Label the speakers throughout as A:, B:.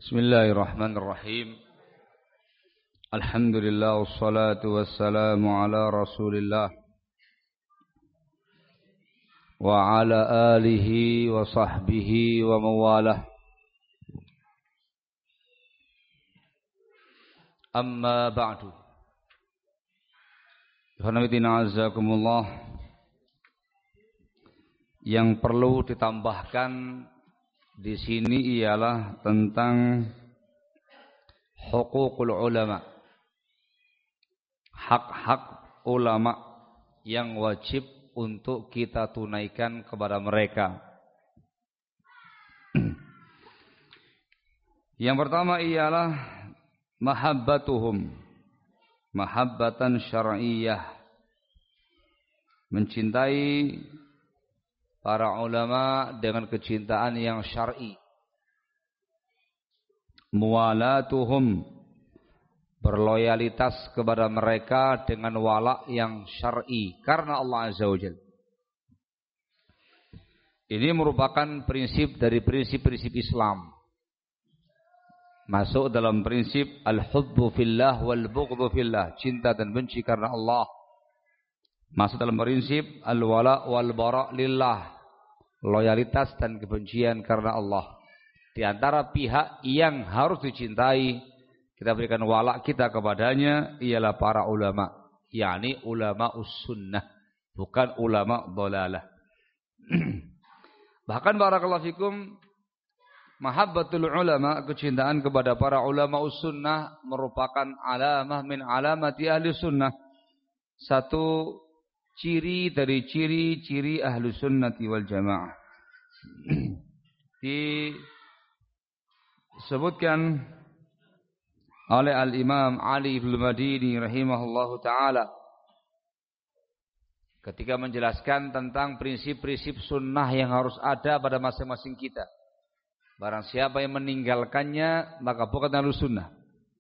A: Bismillahirrahmanirrahim. Alhamdulillah wassalatu wassalamu ala Rasulillah wa ala alihi wa sahbihi wa mawalah. Amma ba'du. Ikhwanafiddina azakumullah. Yang perlu ditambahkan di sini ialah tentang hukukul ulama, hak-hak ulama yang wajib untuk kita tunaikan kepada mereka. Yang pertama ialah mahabbatuhum, mahabbatan syar'iyyah, mencintai para ulama dengan kecintaan yang syar'i. Muwalatuhum, berloyalitas kepada mereka dengan wala yang syar'i karena Allah Azza wa Jalla. Ini merupakan prinsip dari prinsip-prinsip Islam. Masuk dalam prinsip al-hubbu fillah wal bughdhu fillah, cinta dan benci karena Allah. Masuk dalam prinsip al-wala wal bara lillah, loyalitas dan kebencian karena Allah. Di antara pihak yang harus dicintai, kita berikan wala kita kepadanya ialah para ulama, yakni ulama us-sunnah, bukan ulama dhalalah. Bahkan barakallahu fikum, mahabbatul ulama, kecintaan kepada para ulama us-sunnah merupakan alamah min alamati ahli sunnah, satu ciri dari ciri-ciri ahlu sunnati wal jamaah. Disebutkan oleh Al-Imam Ali ibn Madini rahimahullahu ta'ala ketika menjelaskan tentang prinsip-prinsip sunnah yang harus ada pada masing-masing kita. Barang siapa yang meninggalkannya maka bukan ahlu sunnah.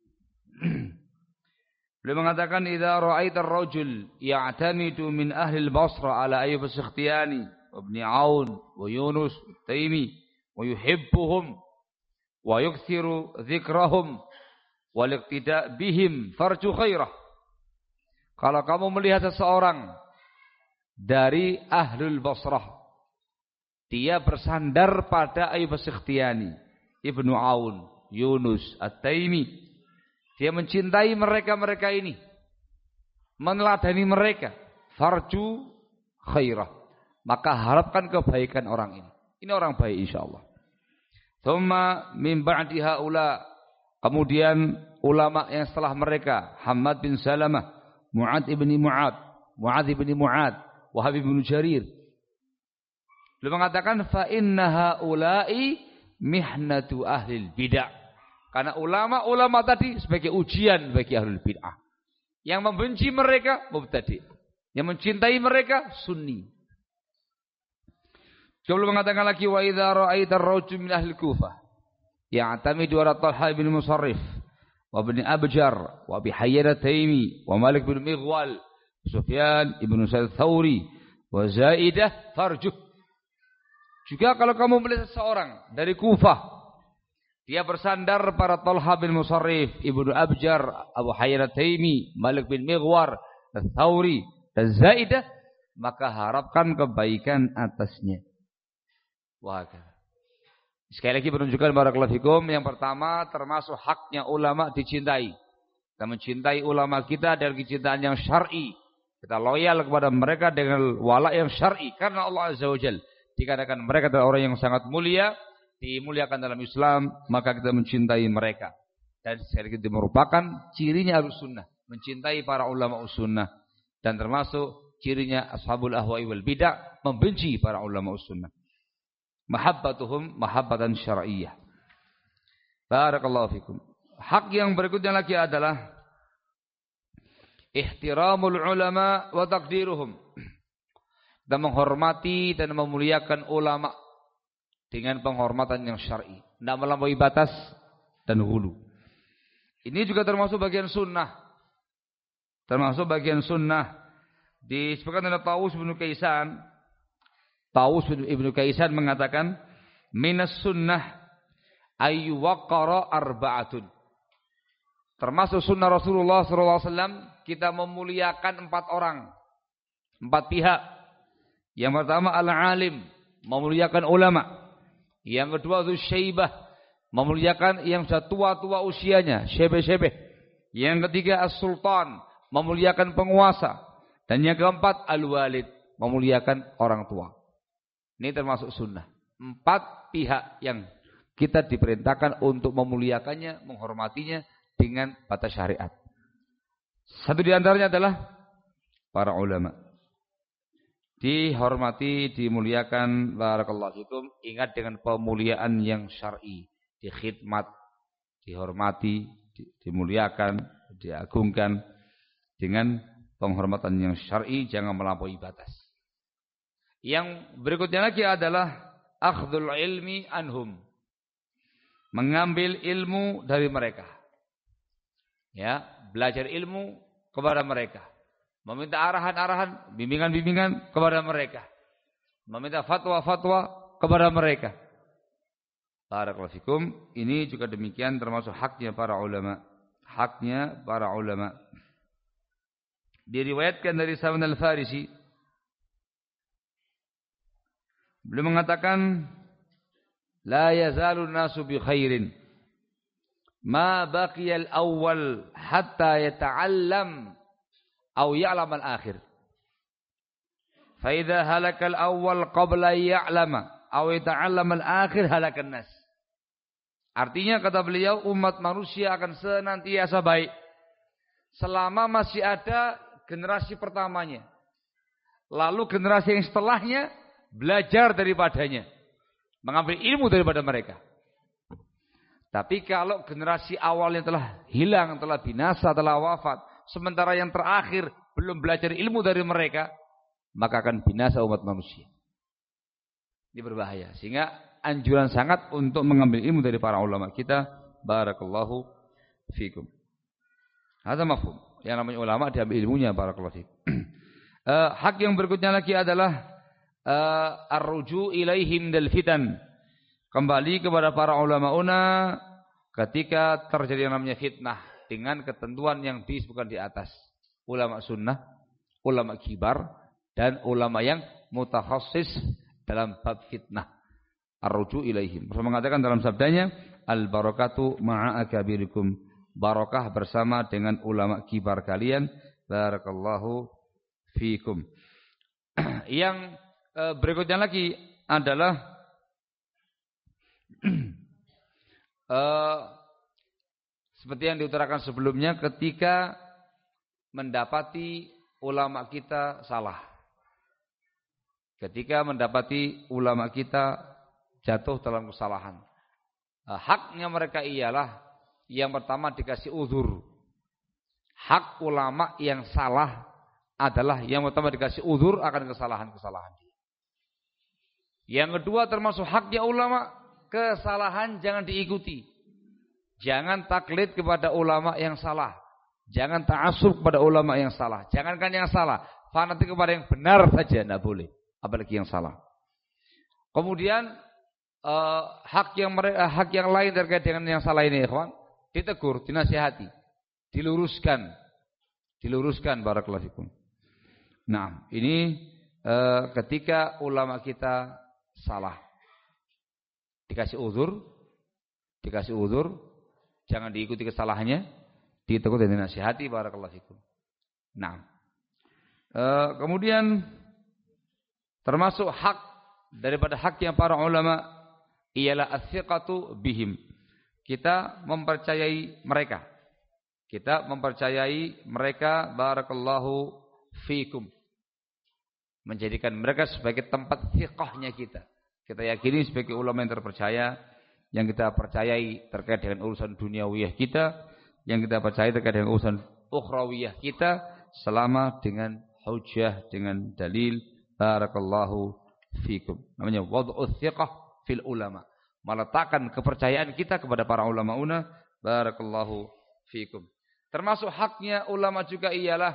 A: Beliau mengatakan idza ra'aita ar-rajul ya'tamidu min ahli al-Basra ala Ayyub as-Sikhtiyani wa Ibn Aun wa Yunus at-Taimi wa yuhibbuhum wa yukthiru dzikrahum wal iqtida' bihim farju khairah. Kalau kamu melihat seseorang dari Ahlul Basrah, dia bersandar pada Ayyub as-Sikhtiyani, Ibnu Aun, Yunus at-Taimi, dia mencintai mereka-mereka ini, meneladani mereka, farju khairah, maka harapkan kebaikan orang ini. Ini orang baik insyaallah. Thumma min ba'di haula, kemudian ulama yang setelah mereka, Hammad bin Salamah, Mu'ad ibn Mu'ad, Wahab bin Jarir. Beliau mengatakan fa inna haula'i mihnatu ahlil bid'ah. Karena ulama-ulama tadi sebagai ujian bagi ahlul bid'ah. Yang membenci mereka mubtadi', yang mencintai mereka sunni. Beliau mengatakan lagi wa idza ra'aita ar-rajul min ahli Kufah ya'tamidu ala Talha bin Musarrif wa Ibn Abjar wa Abi Hayyan at-Taimi wa Malik bin Mighwal, Sufyan ibn Sa'id Thawri wa Zaidah farjuh. Juga kalau kamu melihat seseorang dari Kufah, dia bersandar pada Talha bin Musarrif, Ibnu Abjar, Abu Hayyan at-Taimi, Malik bin Mighwar, Al-Thawri, dan Zaidah, maka harapkan kebaikan atasnya. Wah. Sekali lagi menunjukkan barakallahu fikum, yang pertama termasuk haknya ulama dicintai. Kita mencintai ulama kita dengan kecintaan yang syar'i. Kita loyal kepada mereka dengan wala yang syar'i karena Allah Azza wa Jalla. Dikatakan mereka adalah orang yang sangat mulia, dimuliakan dalam Islam, maka kita mencintai mereka. Dan sekali lagi merupakan cirinya Ahlussunnah, mencintai para ulama Ahlussunnah, dan termasuk cirinya ashabul ahwa'i wal bid'ah, membenci para ulama Ahlussunnah. Mahabbatuhum mahabbatan syar'iyyah. Barakallahu fikum. Hak yang berikutnya lagi adalah ihtiramul ulama wa taqdiruhum. Dan menghormati dan memuliakan ulama dengan penghormatan yang syar'i, tidak melampaui batas dan hulu. Ini juga termasuk bagian sunnah. Termasuk bagian sunnah. Disebutkan oleh Tawus bin Kaisan. Tawus bin Kaisan mengatakan, minas sunnah ayyuwaqqara arba'atun. Termasuk sunnah Rasulullah SAW, kita memuliakan 4 orang, 4 pihak. Yang pertama al-alim, memuliakan ulama. Yang kedua dzusyaibah, memuliakan yang sudah tua-tua usianya, syebeh-syebeh. Yang ketiga as-sultan, memuliakan penguasa. Dan yang keempat al-walid, memuliakan orang tua. Ini termasuk sunnah. 4 pihak yang kita diperintahkan untuk memuliakannya, menghormatinya dengan batas syariat. Satu di antaranya adalah para ulama. Dihormati, dimuliakan, barakallahu fikum. Ingat dengan pemuliaan yang syar'i, dikhidmat, dihormati, dimuliakan, diagungkan dengan penghormatan yang syar'i, jangan melampaui batas. Yang berikutnya lagi adalah akhdhul ilmi anhum. Mengambil ilmu dari mereka. Ya, belajar ilmu kepada mereka. Meminta arahan-arahan, bimbingan-bimbingan kepada mereka. Meminta fatwa-fatwa kepada mereka. Barakallahu fikum. Ini juga demikian termasuk haknya para ulama. Haknya para ulama. Diriwayatkan dari Salman Al-Farisi, beliau mengatakan, la yazalun nasu bi khairin ma baqiyal awwal hatta yata'allam aw ya'lam al-akhir. Fa idza halaka al-awwal qabla ya'lama aw yata'allam al-akhir halakan nas. Artinya kata beliau, umat manusia akan senantiasa baik selama masih ada generasi pertamanya. Lalu generasi yang setelahnya belajar daripadanya, mengambil ilmu daripada mereka. Tapi kalau generasi awalnya telah hilang, telah binasa, telah wafat, sementara yang terakhir belum belajar ilmu dari mereka, maka akan binasa umat manusia. Ini berbahaya. Sehingga anjuran sangat untuk mengambil ilmu dari para ulama kita. Barakallahu fikum. Hadza mafhum. Yang namanya ulama diambil ilmunya. Barakallahu fikum. Hak yang berikutnya lagi adalah ar-ruju' ilaihim dal fitan. Kembali kepada para ulama ketika terjadi yang namanya fitnah dengan ketentuan yang disebutkan di atas. Ulama sunnah, ulama kibar, dan ulama yang mutakhassis dalam bab fitnah. Ar-ruju' ilaihim. Rasul mengatakan dalam sabdanya, al-barakatu ma'a akabirikum. Barakah bersama dengan ulama kibar kalian. Barakallahu fikum. Yang berikutnya lagi adalah seperti yang diutarakan sebelumnya, ketika mendapati ulama kita salah, ketika mendapati ulama kita jatuh dalam kesalahan, haknya mereka ialah yang pertama dikasih uzur. Hak ulama yang salah adalah yang pertama dikasih uzur akan kesalahan-kesalahan dia. Yang kedua termasuk haknya ulama, kesalahan jangan diikuti. Jangan taklid kepada ulama yang salah. Jangan ta'assub kepada ulama yang salah. Jangankan yang salah, fanatik kepada yang benar saja tidak boleh, apalagi yang salah. Kemudian hak yang lain terkait dengan yang salah ini, ikhwan, ditegur, dinasihati, diluruskan barakallahu fikum. Nah, ini ketika ulama kita salah, dikasih uzur, jangan diikuti kesalahannya, ditegur dan dinasihati, barakallahu fikum. Nah, kemudian termasuk hak daripada haknya para ulama ialah as-siqatu bihim. Kita mempercayai mereka. Barakallahu fikum. Menjadikan mereka sebagai tempat siqahnya kita. Kita yakini sebagai ulama yang terpercaya, yang kita percayai terkait dengan urusan duniawiyah kita, yang kita percayai terkait dengan urusan ukhrawiyah kita, selama dengan hujjah, dengan dalil. Barakallahu fikum. Namanya wad'us siqah fil ulama. Meletakkan kepercayaan kita kepada para ulama. Barakallahu fikum. Termasuk haknya ulama juga ialah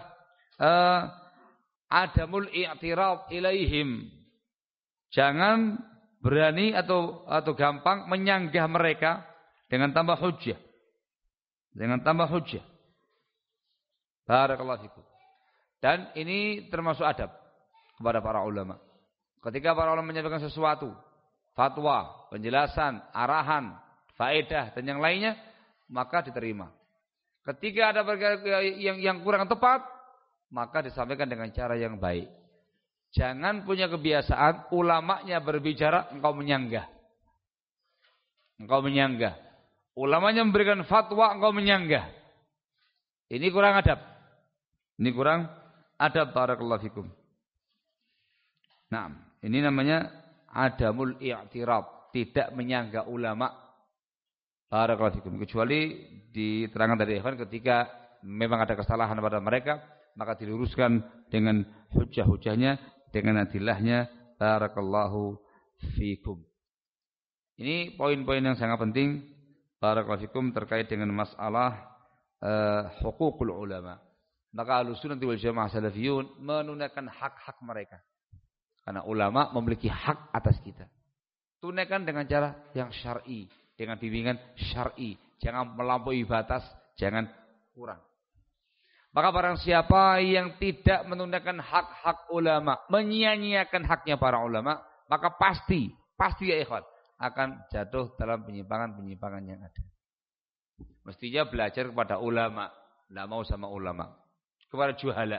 A: adamul i'tirad ilaihim. Jangan berani atau gampang menyanggah mereka, dengan tambah hujjah. Dengan tambah hujjah. Barakallahu fikum. Dan ini termasuk adab kepada para ulama. Ketika para ulama menyampaikan sesuatu, fatwa, penjelasan, arahan, faedah dan yang lainnya, maka diterima. Ketika ada perkara yang kurang tepat, maka disampaikan dengan cara yang baik. Jangan punya kebiasaan ulamanya berbicara engkau menyanggah. Engkau menyanggah. Ulamanya memberikan fatwa engkau menyanggah. Ini kurang adab. Ini kurang adab, barakallahu fikum. Nah, ini namanya adamul i'tirad, tidak menyanggah ulama. Barakallahu fikum. Kecuali diterangkan dari ikhwan ketika memang ada kesalahan pada mereka, maka diluruskan dengan hujah-hujahnya, dengan adillahnya. Barakallahu fikum. Ini poin-poin yang sangat penting, barakallahu fikum, terkait dengan masalah hukukul ulama. Maka Ahlussunnah wal Jamaah Salafiyun menunaikan hak-hak mereka. Karena ulama memiliki hak atas kita. Tunaikan dengan cara yang syar'i, dengan bimbingan syar'i. Jangan melampaui batas, jangan kurang. Maka barang siapa yang tidak menunaikan hak-hak ulama, menyia-nyiakan haknya para ulama, maka pasti ya ikhwan, akan jatuh dalam penyimpangan-penyimpangan yang ada. Mestinya belajar kepada ulama, tidak mau sama ulama. Kepada juhala,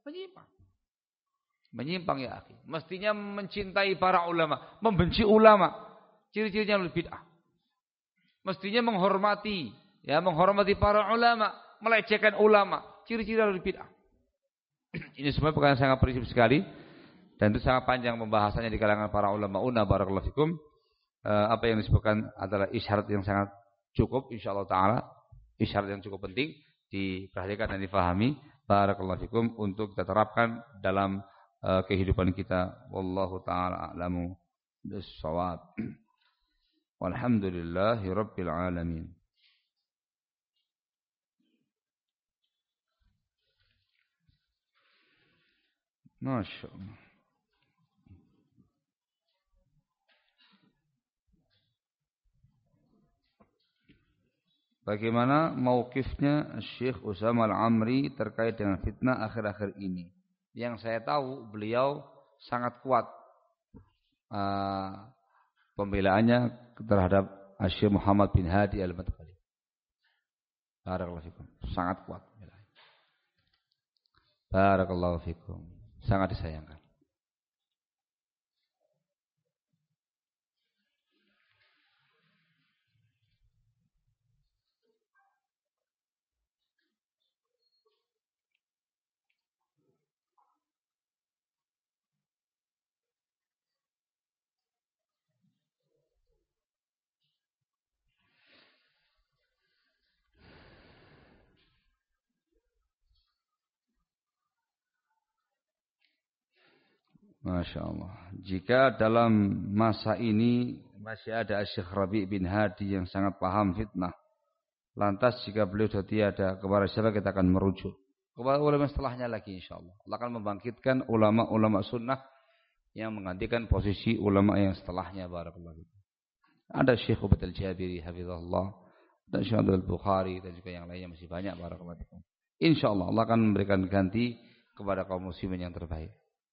A: menyimpang ya akhi. Mestinya mencintai para ulama, membenci ulama, ciri-cirinya bid'ah. Mestinya menghormati para ulama, melecehkan ulama, ciri-ciri bid'ah. Ini semua perkara sangat prinsip sekali, dan itu sangat panjang pembahasannya di kalangan para ulama. Barakallahu fikum. Apa yang disebutkan adalah isyarat yang sangat cukup, insyaallah taala, isyarat yang cukup penting diperhatikan dan difahami. Barakallahu fikum, untuk kita terapkan dalam kehidupan kita. Wallahu taala a'lamu bis-shawab. Walhamdulillahi rabbil alamin. Masyaallah. Bagaimana mauqifnya Syekh Utsama Al-Amri terkait dengan fitnah akhir-akhir ini? Yang saya tahu beliau sangat kuat pembelaannya terhadap Syekh Muhammad bin Hadi Al-Madkhali. Barakallahu fikum. Sangat kuat pembelaannya. Barakallahu fikum. Sangat disayangkan. Masya Allah. Jika dalam masa ini masih ada Syekh Rabi' bin Hadi yang sangat paham fitnah, lantas jika beliau sudah tiada, kepada siapa kita akan merujuk? Kepada ulama setelahnya lagi insya Allah. Allah akan membangkitkan ulama-ulama sunnah yang menggantikan posisi ulama yang setelahnya. Barakallahu fikum. Ada Syekh Ubaid Al-Jabiri hafizahullah, dan Syekh Abdul Bukhari, dan juga yang lainnya masih banyak. Barakallahu fikum. Insya Allah Allah akan memberikan ganti kepada kaum muslimin yang terbaik.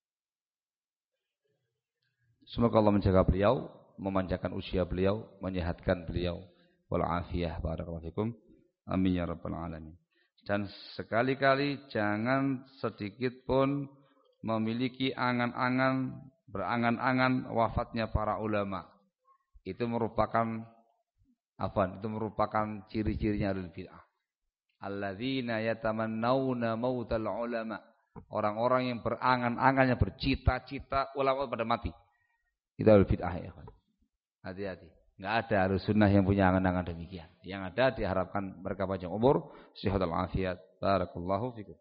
A: Semoga Allah menjaga beliau, memanjangkan usia beliau, menyehatkan beliau. Wal'afiyah. Barakallahu fikum. Amin ya rabbal alamin. Dan sekali-kali jangan sedikit pun memiliki berangan-angan wafatnya para ulama. Itu merupakan Itu merupakan ciri-cirinya ahlul bid'ah. Alladzina yatamannawna mautal ulama. Orang-orang yang berangan-angan, yang bercita-cita ulama pada mati. Itu ahlul bid'ah ya. Hati-hati. Enggak ada ahlus sunnah yang punya angan-angan demikian. Yang ada diharapkan mereka panjang umur, sehat walafiat. Barakallahu fikum.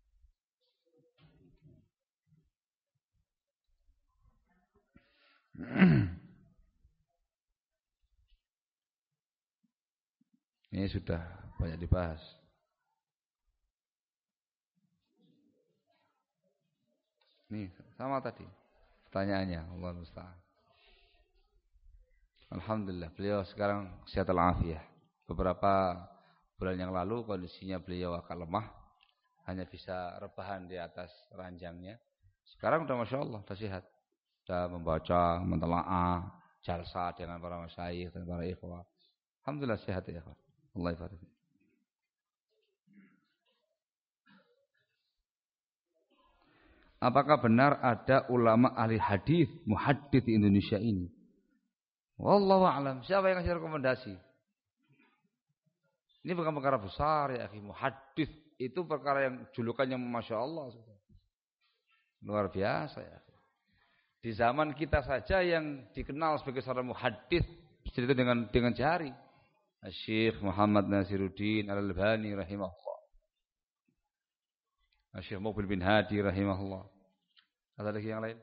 A: Ini sudah banyak dibahas. Nih, sama tadi pertanyaannya, Allah musta'an. Alhamdulillah, beliau sekarang sehat walafiat. beberapa bulan yang lalu kondisinya beliau agak lemah, hanya bisa rebahan di atas ranjangnya. Sekarang udah Masya Allah, udah sehat. Sudah membaca, mentelaah, jalsa dengan para masyayikh dan para ikhwah. Alhamdulillah sehat ya ikhwah. Allah ibarik. Apakah benar ada ulama ahli hadis, muhaddits di Indonesia ini? Wallahu a'lam. Siapa yang ngasih rekomendasi? Ini bukan perkara besar ya, akhi. Muhaddits itu perkara yang julukannya Masya Allah. Luar biasa ya. Di zaman kita saja yang dikenal sebagai seorang muhaddits itu dengan jari. Syekh Muhammad Nasiruddin Al-Albani rahimahullah. Syekh Muqbil bin Hadi rahimahullah. Ada lagi yang lain?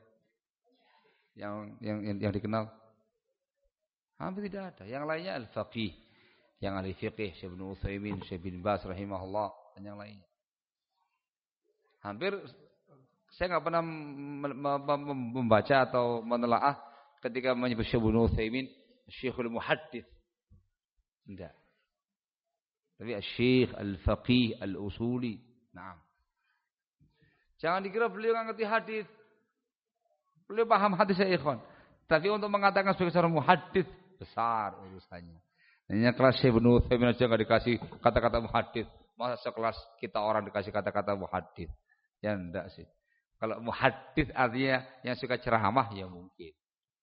A: Yang dikenal? Hampir tidak ada. Yang lainnya al-faqih, yang ahli fiqih, Syekh Ibnu Utsaimin, Syekh bin Baz rahimahullah dan yang lainnya. Hampir saya enggak pernah membaca atau menelaah ketika menyebut Syekh Ibnu Utsaimin Syekhul Muhaddits. Tidak. Tapi Syekh al-faqih al-usuli. Naam. Jangan dikira beliau enggak ngerti hadis. Beliau paham hadis ya ikhwan. Tapi untuk mengatakan sebagai seorang muhaddits besar urusannya. Hanya kelas Syekh Ibnu Utsaimin aja enggak dikasih kata-kata muhaddits. Masa sekelas kita orang dikasih kata-kata muhaddits? Ya enggak sih. Kalau muhaddits artinya yang suka ceramah ya mungkin.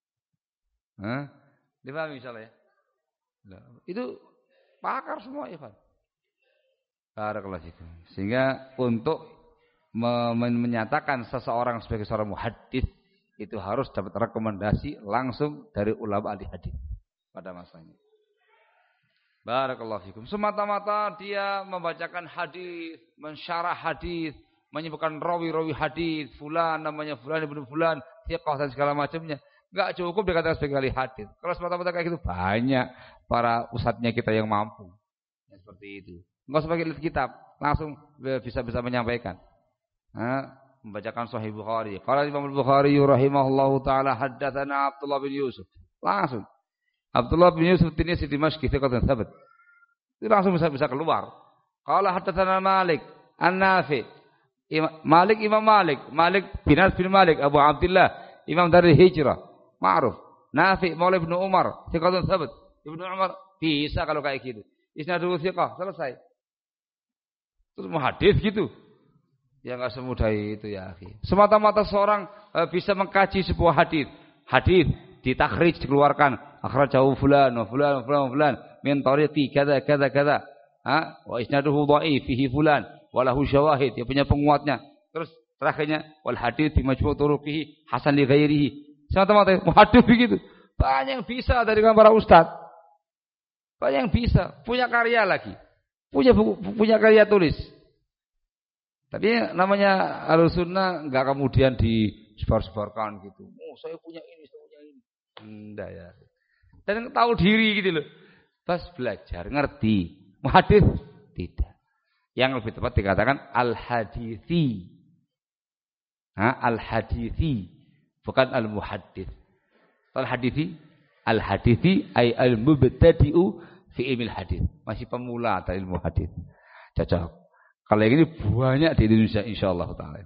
A: Dipahami misalnya ya? Nah, itu pakar semua ikhwan. Barakallahu fikum. Sehingga untuk menyatakan seseorang sebagai seorang muhaddits itu harus dapat rekomendasi langsung dari ulama ahli hadis pada masanya. Barakallahu fikum. Semata-mata dia membacakan hadis, mensyarah hadis, menyebutkan rawi-rawi hadis, fulan namanya fulan ibnu fulan, thiqah dan segala macamnya. Enggak cukup dikatakan sebagai ahli hadis. Kalau semata-mata kayak gitu banyak para ustadznya kita yang mampu. Ya, seperti itu. Enggak usah pakai kitab, langsung bisa menyampaikan. Membacakan Sahih Bukhari. Qala Imam Bukhari rahimahullahu taala haddatsana Abdullah bin Yusuf. Langsung. Abdullah bin Yusuf Tinisi Dimashqi thiqatun tsabat. Itu langsung bisa keluar. Qala haddatsana Malik An-Nafi. Imam Malik bin Anas bin Malik Abu Abdullah, Imam dari Hijrah. Ma'ruf. Nafi Maula Ibnu Umar thiqatun tsabat. Ibnu Umar bisa kalau kayak gitu. Isnadul thiqah, selesai. Terus muhadits gitu. Ya enggak semudah itu ya akhi. Semata-mata seorang bisa mengkaji sebuah hadis. Hadis ditakhrij dikeluarkan. Akhrajahu fulan wa fulan wa fulan wa fulan min tariqi kadza kadza kadza. Wa isnaduhu dhaif fihi fulan wa lahu syawahid. Dia punya penguatnya. Terus terakhirnya wal hadits bi majmu' turuqihi hasan li ghairihi. Semata-mata muhadits begitu. Banyak yang bisa dari para ustaz. Banyak yang bisa, punya karya lagi. Punya karya tulis. Tapi namanya Ahlussunnah enggak kemudian disebar-sebarkan gitu. Oh, saya punya ini, saya punya ini. Enggak ya. Dan tahu diri gitu loh. Pas belajar, ngerti. Muhadits tidak. Yang lebih tepat dikatakan al-hadithi. Al-hadithi, bukan al-muhaddits. Al-hadithi ay al-mubtadi'u fi ilmil hadits. Masih pemula dari ilmu hadits. Cocok. Kalau yang ini banyak di Indonesia insyaallah taala.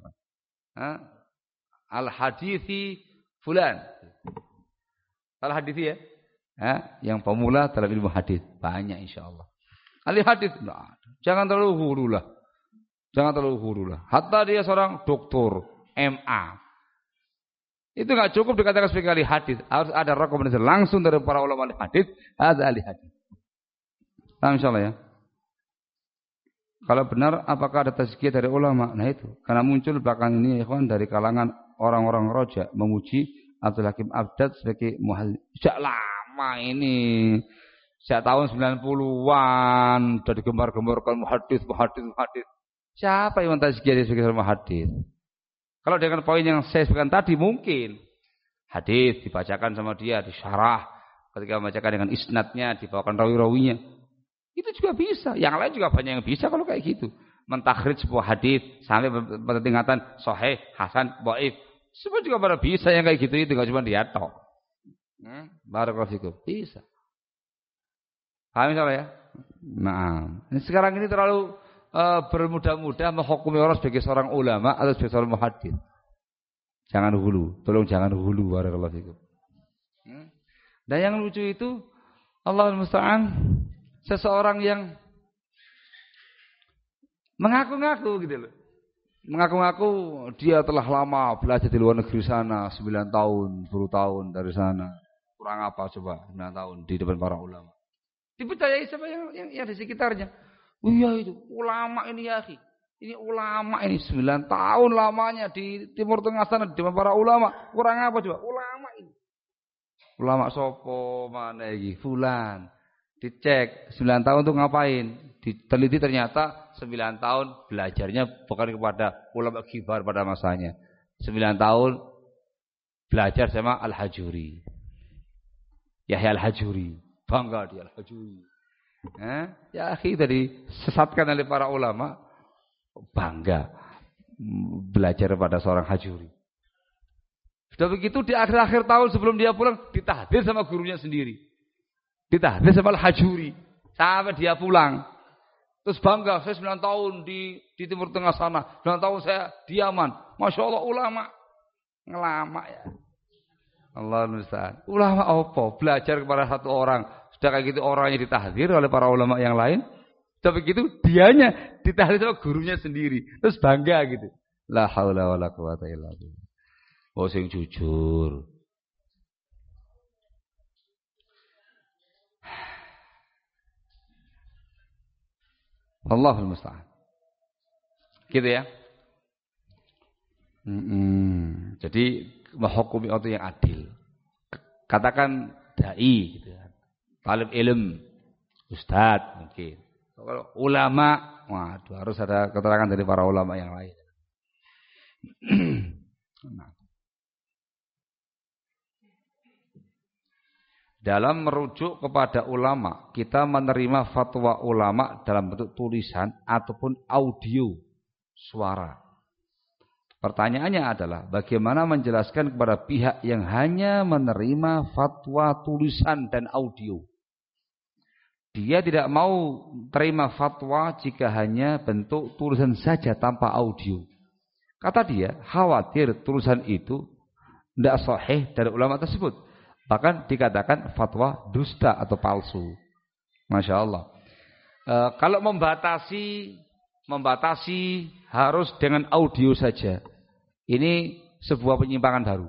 A: Al-hadithi fulan. Al-hadithi ya. Yang pemula dalam ilmu hadis banyak insyaallah. Ahli hadis jangan terlalu huru lah. Jangan terlalu huru lah. Hatta dia seorang doktor MA. Itu enggak cukup dikatakan sebagai ahli hadis. Harus ada rekomendasi langsung dari para ulama ahli hadis, ada ahli hadis. Insyaallah ya. Kalau benar, apakah ada tazkiyah dari ulama? Nah itu, karena muncul belakang ini, ya kawan, dari kalangan orang-orang roja memuji Abdul Hakim Abdad sebagai muhadits. Sejak lama ini, sejak tahun 90-an, sudah digembar-gemborkan muhadits. Siapa yang tazkiyah sebagai muhadits? Kalau dengan poin yang saya sebutkan tadi, mungkin hadis dibacakan sama dia, disyarah, ketika membacakan dengan isnadnya, dibawakan rawi-rawinya. Itu juga bisa. Yang lain juga banyak yang bisa kalau kayak gitu. Mentakhrij sebuah hadis sampai pada tingkatan sahih, hasan, dhaif. Semua juga pada bisa yang kayak gitu itu enggak cuma dia tok. Barakallahu fikum. Bisa. Paham misalnya ya? Nah, sekarang ini terlalu bermudah-mudah menghukumi orang sebagai seorang ulama atau sebagai seorang muhaddits. Jangan hulu, tolong jangan hulu, barakallahu fikum. Dan yang lucu itu Allahul musta'an, seseorang yang mengaku-ngaku gitu loh. Mengaku-ngaku dia telah lama belajar di luar negeri sana, 9 tahun, 10 tahun dari sana. Kurang apa coba 9 tahun di depan para ulama. Dipercayai siapa yang di sekitarnya. Oh iya itu, ulama ini ya akhi. Ini ulama ini 9 tahun lamanya di Timur Tengah sana di depan para ulama. Kurang apa coba? Ulama ini. Ulama sopo mana lagi? Fulan. Dicek 9 tahun tuh ngapain? Diteliti ternyata 9 tahun belajarnya bukan kepada ulama kibar pada masanya. 9 tahun belajar sama Al-Hajuri. Yahya Al-Hajuri. Bangga dia Al-Hajuri. Ya akhi tadi sesatkan oleh para ulama. Bangga belajar pada seorang Hajuri. Sudah begitu di akhir-akhir tahun sebelum dia pulang ditahdir sama gurunya sendiri. Ditahdir sama Al-Hajuri sampai dia pulang. Terus bangga, saya 9 tahun di Timur Tengah sana. 9 tahun saya di Yaman. Masya Allah ulama. Ngelama ya. Allah musta'an. Ulama apa? Belajar kepada satu orang. Sudah kayak gitu orangnya ditahdir oleh para ulama yang lain. Sudah begitu dianya ditahdir sama gurunya sendiri. Terus bangga gitu. La haula wala quwata illa billah. Oh sing jujur. Allahul musta'an. Gitu ya. Jadi menghukumi orang yang adil. Katakan dai gitu kan. Talib ilm, ustadz mungkin. Kalau ulama, waduh harus ada keterangan dari para ulama yang lain. Dalam merujuk kepada ulama, kita menerima fatwa ulama dalam bentuk tulisan ataupun audio suara. Pertanyaannya adalah bagaimana menjelaskan kepada pihak yang hanya menerima fatwa tulisan dan audio. Dia tidak mau terima fatwa jika hanya bentuk tulisan saja tanpa audio. Kata dia, khawatir tulisan itu tidak sahih dari ulama tersebut. Bahkan dikatakan fatwa dusta atau palsu. Masya Allah. Kalau membatasi harus dengan audio saja. Ini sebuah penyimpangan baru.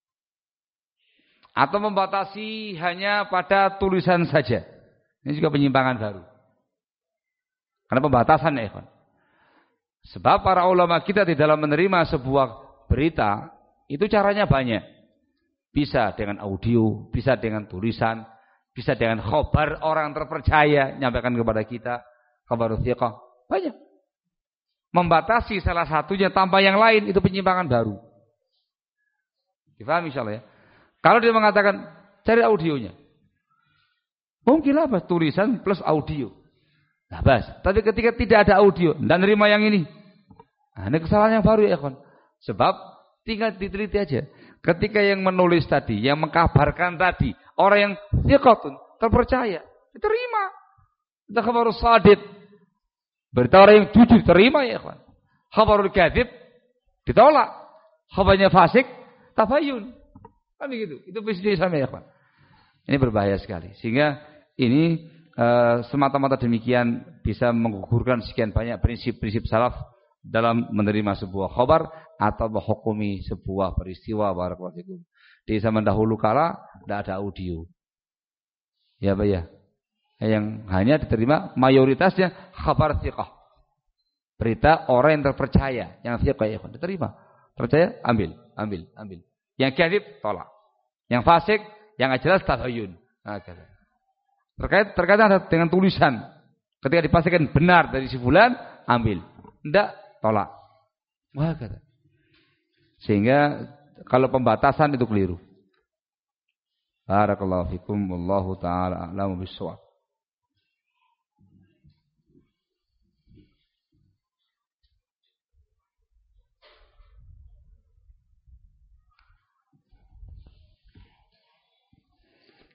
A: Atau membatasi hanya pada tulisan saja. Ini juga penyimpangan baru. Karena pembatasan ya ikhwan. Sebab para ulama kita di dalam menerima sebuah berita, itu caranya banyak. Bisa dengan audio, bisa dengan tulisan, bisa dengan khobar orang terpercaya nyampaikan kepada kita, khabar thiqah. Banyak. Membatasi salah satunya tanpa yang lain itu penyimpangan baru. Difahami insyaallah ya. Kalau dia mengatakan cari audionya. Mungkin apa? Tulisan plus audio. Nah, bas. Tapi ketika tidak ada audio dan nerima yang ini. Nah, ini kesalahan yang baru ya, kawan. Sebab tinggal diteliti aja. Ketika yang menulis tadi, yang mengkabarkan tadi, orang yang thiqatun, terpercaya, diterima. Itu khabarus shadiq. Berita orang yang jujur terima ya, kawan. Khabarul kadzib ditolak. Khabarnya fasik tabayyun. Kan begitu. Itu bisnis sama ya, kawan. Ini berbahaya sekali. Sehingga ini semata-mata demikian bisa menggugurkan sekian banyak prinsip-prinsip salaf dalam menerima sebuah khabar atau menghukumi sebuah peristiwa. Barakallahu fikum. Di zaman dahulu kala tidak ada audio. Ya, Pak ya. Yang hanya diterima mayoritasnya khabar thiqah. Berita orang yang terpercaya, yang thiqah ya, diterima. Percaya, ambil. Yang kadzib tolak. Yang fasik, yang enggak jelas tabayyun. Nah, terkait ada dengan tulisan. Ketika dipastikan benar dari si fulan, ambil. Enggak, tolak. Wah, kata. Sehingga kalau pembatasan itu keliru. Barakallahu fikum wallahu taala a'lamu bis-shawab.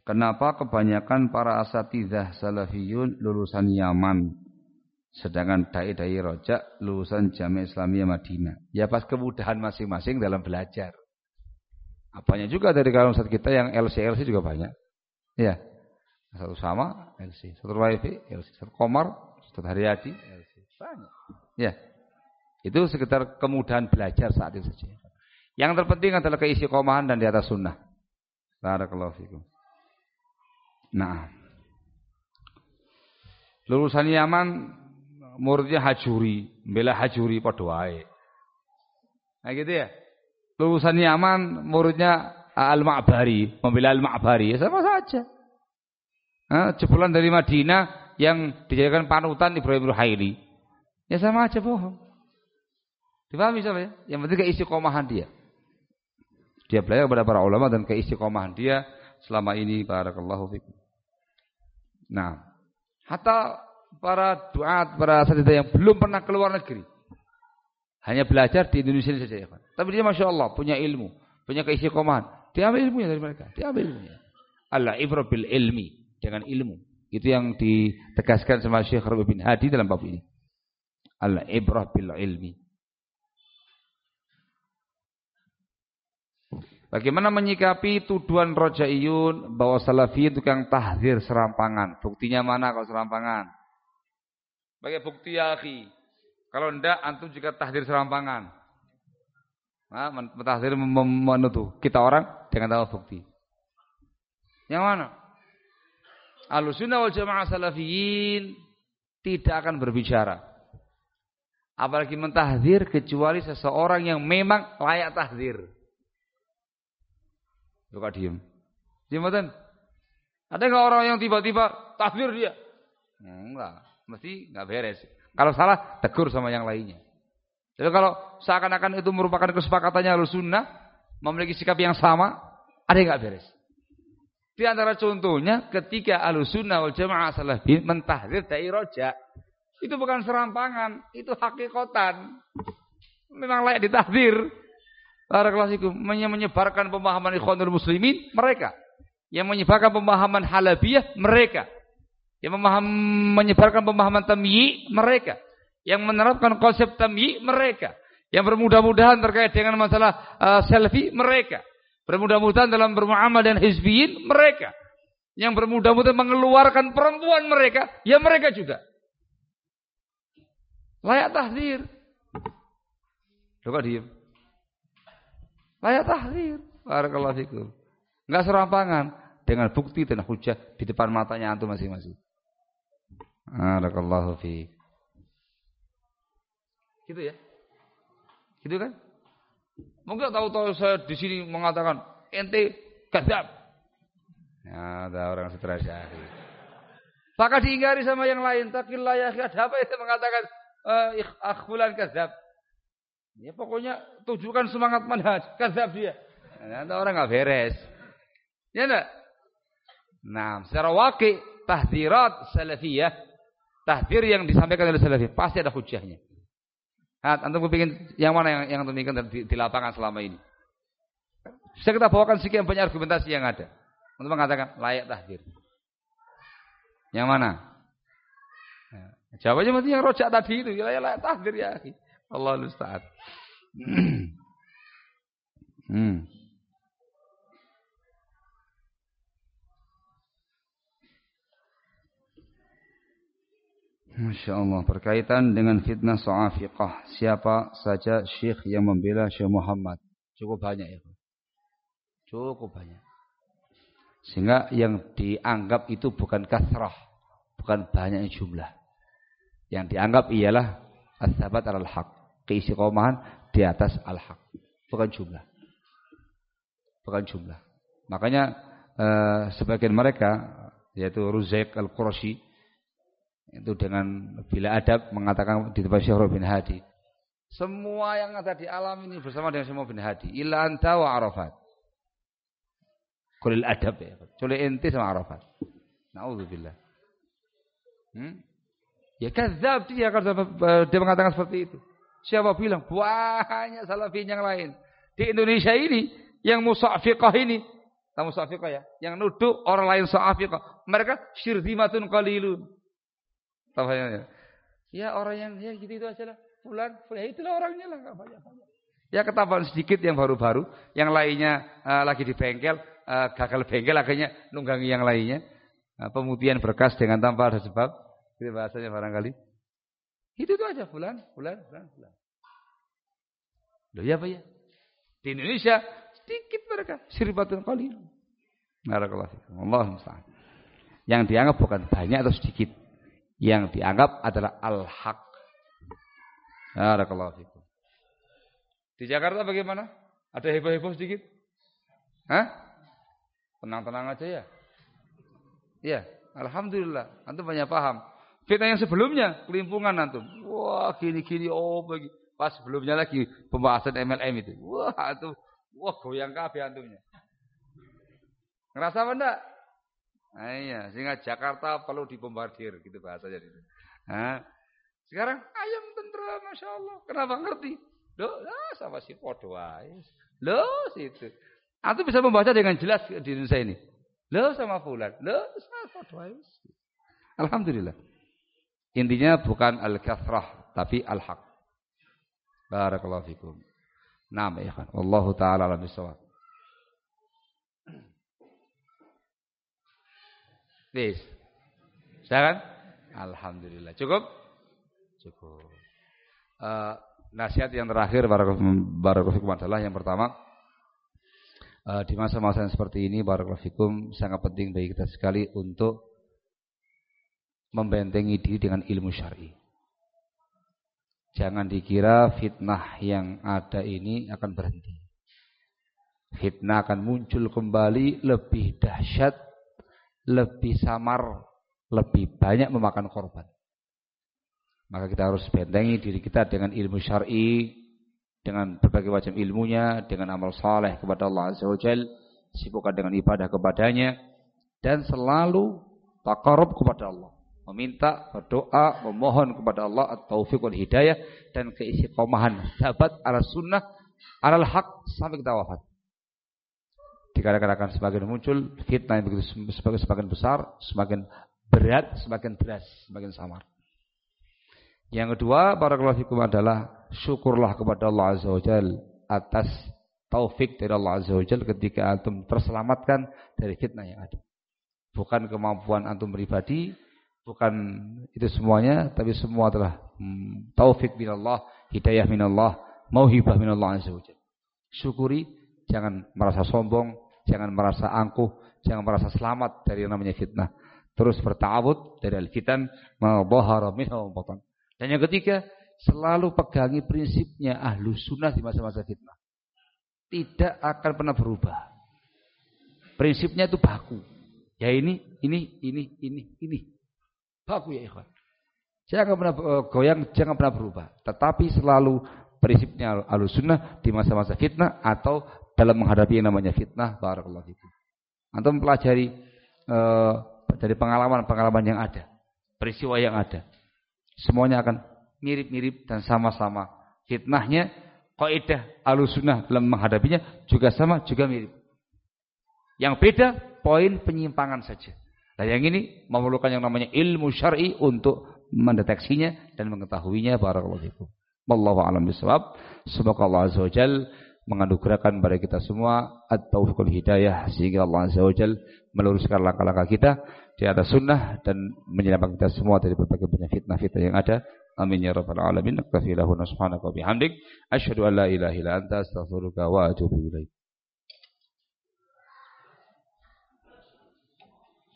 A: Kenapa kebanyakan para asatidzah salafiyun lulusan Yaman, sedangkan dai-dai rojak lulusan Jami' Islamiyah Madinah? Ya pas kemudahan masing-masing dalam belajar. Banyak juga dari kalangan ustaz kita yang LC juga banyak. Ya. Satu sama LC, satu WiFi LC, satu Komar, satu Haryadi LC. Banyak. Ya. Itu sekitar kemudahan belajar saat itu saja. Yang terpenting adalah keistiqomahan dan di atas sunnah. Barakallahu fikum. Nah, lulusan Yaman muridnya Hajuri, bela Hajuri padha wae. Nah gitu ya. Lulusan Yaman muridnya Al-Ma'bari, membela Al-Ma'bari, ya sama saja. Jebolan dari Madinah yang dijadikan panutan Ibrahim Ruhaili, ya sama aja bohong. Dipahami soalnya? Yang penting keistiqomahan dia. Dia belajar kepada para ulama dan keistiqomahan dia selama ini. Barakallahu fikum. Nah, hatta para duat, para asatidzah yang belum pernah keluar negeri, hanya belajar di Indonesia ini saja, ya kan? Tapi dia masya Allah punya ilmu, punya keistiqomahan. Dia ambil ilmunya dari mereka. Dia ambil ilmunya. Al-ibrah bil ilmi, dengan ilmu. Itu yang ditegaskan sama Syekh Rabi bin Hadi dalam bab ini. Al-ibrah bil ilmi. Bagaimana menyikapi tuduhan rojaiyun bahwa salafi itu tukang tahdzir serampangan? Buktinya mana kalau serampangan? Bagi bukti ya akhi. Kalau ndak antum juga tahdzir serampangan. Nah, mentahdzir menuduh kita orang dengan tahu bukti. Yang mana? Ahlussunnah wal Jamaah salafiyin tidak akan berbicara. Apalagi mentahdzir kecuali seseorang yang memang layak tahdzir. Luka diem. Diem betul. Ada nggak orang yang tiba-tiba tahdzir dia? Enggak, mesti nggak beres. Kalau salah tegur sama yang lainnya. Jadi kalau seakan-akan itu merupakan kesepakatannya Ahlussunnah memiliki sikap yang sama, ada yang nggak beres. Di antara contohnya ketika Ahlussunnah wal Jamaah salafiyin mentahdzir dai roja, itu bukan serampangan, itu hakikatan. Memang layak ditahdzir. Barakallahu fikum, menyebarkan pemahaman ikhwanul muslimin mereka, yang menyebarkan pemahaman halabiyah mereka, yang menyebarkan pemahaman tamyi mereka, yang menerapkan konsep tamyi mereka, yang bermudah-mudahan terkait dengan masalah selfie mereka, bermudah-mudahan dalam bermuamalah dan hizbiyin mereka, yang bermudah-mudahan mengeluarkan perempuan mereka, ya mereka juga layak tahdzir. Coba diam. Layak tahdzir. Barakallahu fikum. Enggak serampangan, dengan bukti dan hujah di depan matanya antum masing-masing. Barakallahu fiik. Gitu ya? Gitu kan? Mungkin tahu-tahu saya di sini mengatakan ente kadzab. Ya, ada orang stres ya. Maka diingkari sama yang lain. Taqillah ya akhi, ada apa itu mengatakan akhfulan kadzab? Ya pokoknya tujukan semangat manhaj, kadzab dia. Nah, ada orang enggak beres. Ya enggak? Nah, secara wakil tahdzirat salafiyah, tahdzir yang disampaikan oleh salafiyah pasti ada hujahnya. Nah, antum kepingin yang mana yang antum inginkan di lapangan selama ini? Bisa kita bawakan sekian banyak argumentasi yang ada. Untuk mengatakan layak tahdzir. Yang mana? Nah, jawabannya mesti yang rojak tadi itu, layak tahdzir ya akhi. Allah musta'an. Masya Allah, berkaitan dengan fitnah So'afiqah, siapa saja syekh yang membela Syekh Muhammad? Cukup banyak ya, cukup banyak. Sehingga yang dianggap itu bukan kasrah, bukan banyak jumlah. Yang dianggap ialah as-sabat alal haq, keistiqomahan di atas al-haq, bukan jumlah. Bukan jumlah. Makanya sebagian mereka, yaitu Ruzaik Al-Qurashi, itu dengan bila adab mengatakan di depan Syekh bin Hadi, semua yang ada di alam ini bersama dengan Syekh bin Hadi, illa anta wa Arafat. Kulil adab ya, kecuali ente sama Arafat. Nauzubillah. Ya kadzab dia kalau dia mengatakan seperti itu. Siapa bilang? Banyak salafin yang lain. Di Indonesia ini yang musafiqah ini Tamu safiqah ya. Yang nuduh orang lain safiqah. Mereka syirzimatun qalilun. Tahu ya orang yang ya gitu itu aja lah. Fulan, ya itulah orangnya lah, enggak banyak-banyak. Ya ketahuan sedikit yang baru-baru, yang lainnya lagi di bengkel, gagal bengkel akhirnya nunggangi yang lainnya. Pemutihan berkas dengan tanpa ada sebab. Itu bahasanya barangkali. Itu aja fulan. Loh ya Pak ya. Di Indonesia sedikit mereka, syirzimatun qalilun. Barakallahu fikum. Allahu musta'an. Yang dianggap bukan banyak atau sedikit. Yang dianggap adalah al-haq. Barakallahu fikum. Di Jakarta bagaimana? Ada heboh-heboh sedikit? Hah? Tenang-tenang aja ya. Iya, alhamdulillah. Antum banyak paham. Fitnah yang sebelumnya kelimpungan antum. Wah, gini-gini bagi. Pas sebelumnya lagi pembahasan MLM itu. Wah, antum goyang kabeh antumnya. Ngerasa apa enggak? Nah, iya, sehingga Jakarta perlu dibombardir gitu bahasanya itu. Nah, sekarang ayam tentram, Masya Allah. Kenapa ngerti? Loh, sama si podo wae. Loh, situ. Antum bisa membaca dengan jelas di Indonesia ini. Loh, sama fulan. Loh, sama podo wae. Alhamdulillah. Intinya bukan al-kathrah, tapi al-haq. Barakallahu fikum. Naam ya ikhwan. Wallahu taala alam bisawab. Wis. Sudah kan? Alhamdulillah. Cukup? Cukup. Nasihat yang terakhir barakallahu fikum adalah yang pertama, di masa-masa yang seperti ini barakallahu fikum sangat penting bagi kita sekali untuk membentengi diri dengan ilmu syar'i. Jangan dikira fitnah yang ada ini akan berhenti. Fitnah akan muncul kembali lebih dahsyat, lebih samar, lebih banyak memakan korban. Maka kita harus bentengi diri kita dengan ilmu syar'i, dengan berbagai macam ilmunya, dengan amal saleh kepada Allah Azza wa Jalla, sibukkan dengan ibadah kepadanya, dan selalu taqarrub kepada Allah. Meminta, berdoa, memohon kepada Allah at-taufiq wal hidayah dan keistiqomahan sabat ala sunnah ala haq sampai kita wafat. Dikatakan semakin muncul fitnah yang begitu semakin besar, semakin berat, semakin deras, semakin samar. Yang kedua, barakallahu fikum adalah syukurlah kepada Allah Azza wa Jalla atas taufik dari Allah Azza wa Jalla ketika antum terselamatkan dari fitnah yang ada. Bukan kemampuan antum pribadi, bukan itu semuanya, tapi semua adalah taufik minallah, hidayah minallah, mauhibah minallah Azza wa Jalla. Syukuri, jangan merasa sombong, jangan merasa angkuh, jangan merasa selamat dari yang namanya fitnah. Terus berta'awud dari al-fitan ma dhahara minha wa batan. Dan yang ketiga, selalu pegangi prinsipnya ahlu sunnah di masa-masa fitnah. Tidak akan pernah berubah. Prinsipnya itu baku. Ya ini. Baku ya ikhwan. Jangan pernah goyang, jangan pernah berubah. Tetapi selalu prinsipnya ahlu sunnah di masa-masa fitnah atau dalam menghadapi yang namanya fitnah. Barakallahu fikum. Antum pelajari dari pengalaman-pengalaman yang ada. Peristiwa yang ada. Semuanya akan mirip-mirip dan sama-sama. Fitnahnya, kaidah ahlussunnah dalam menghadapinya juga sama, juga mirip. Yang beda, poin penyimpangan saja. Nah yang ini memerlukan yang namanya ilmu syar'i untuk mendeteksinya dan mengetahuinya. Barakallahu fikum. Wallahu a'lam bishawab. Semoga Allah Azza wa Jalla menganugerahkan kepada kita semua at-taufiq wal hidayah sehingga Allah Azza wa Jalla meluruskan langkah-langkah kita di atas sunnah dan menyelamatkan kita semua dari berbagai fitnah-fitnah yang ada. Amin ya rabbal alamin. Naktafi lahu subhanaka wa bihamdik asyhadu an la ilaha illa anta astaghfiruka wa atubu ilaik.